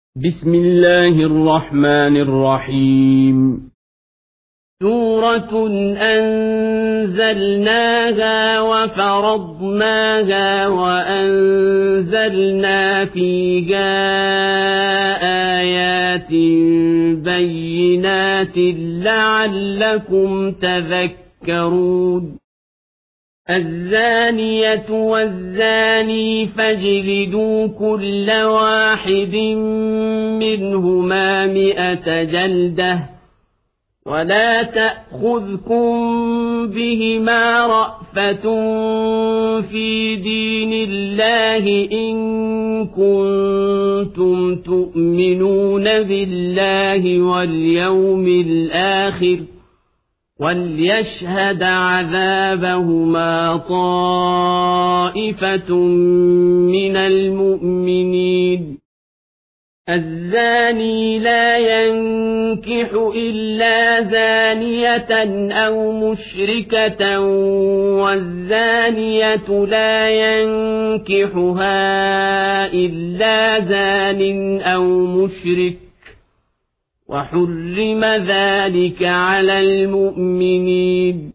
بسم الله الرحمن الرحيم سورة أنزلناها وفرضناها وأنزلنا فيها آيات بينات لعلكم تذكرون الزانية والزاني فاجلدوا كل واحد منهما 100 جلدة ولا تأخذكم بهما رأفة في دين الله إن كنتم تؤمنون بالله واليوم الآخر وليشهد عذابهما طائفة من المؤمنين الزاني لا ينكح إلا زانية أو مشركة والزانية لا ينكحها إلا زان أو مشرك وحرم ذلك على المؤمنين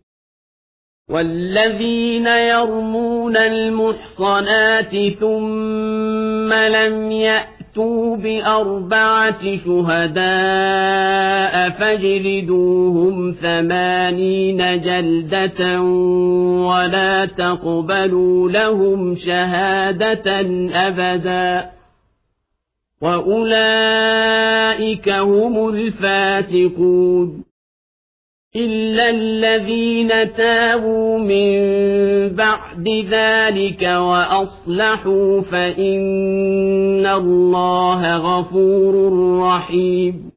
والذين يرمون المحصنات ثم لم يأتوا ب4 شهداء فاجلدوهم 80 جلدة ولا تقبلوا لهم شهادة أبدا وأولئك هم الفاسقون إلا الذين تابوا من بعد ذلك وأصلحوا فإن الله غفور رحيم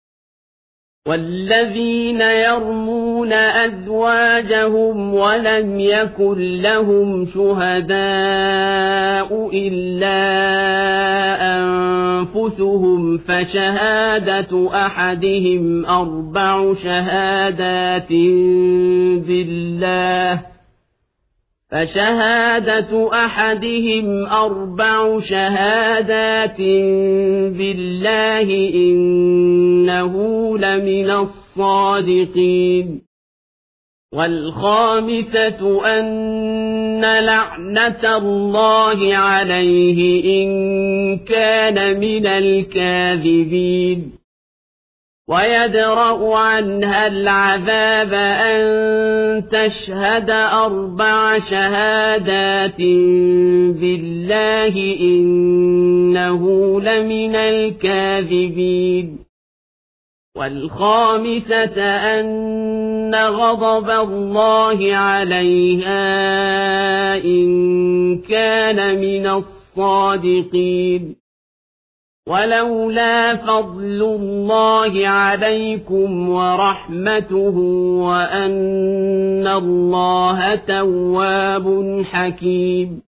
والذين يرمون أزواجهم ولم يكن لهم شهداء إلا أنفسهم فشهادة أحدهم 4 شهادات بالله إنه لمن الصادقين والخامسة أن لعنة الله عليه إن كان من الكاذبين ويدرأ عنها العذاب أن تشهد 4 شهادات بالله إنه لمن الكاذبين والخامسة أن غضب الله عليها إن كان من الصادقين ولولا فضل الله عليكم ورحمته وأن الله تواب حكيم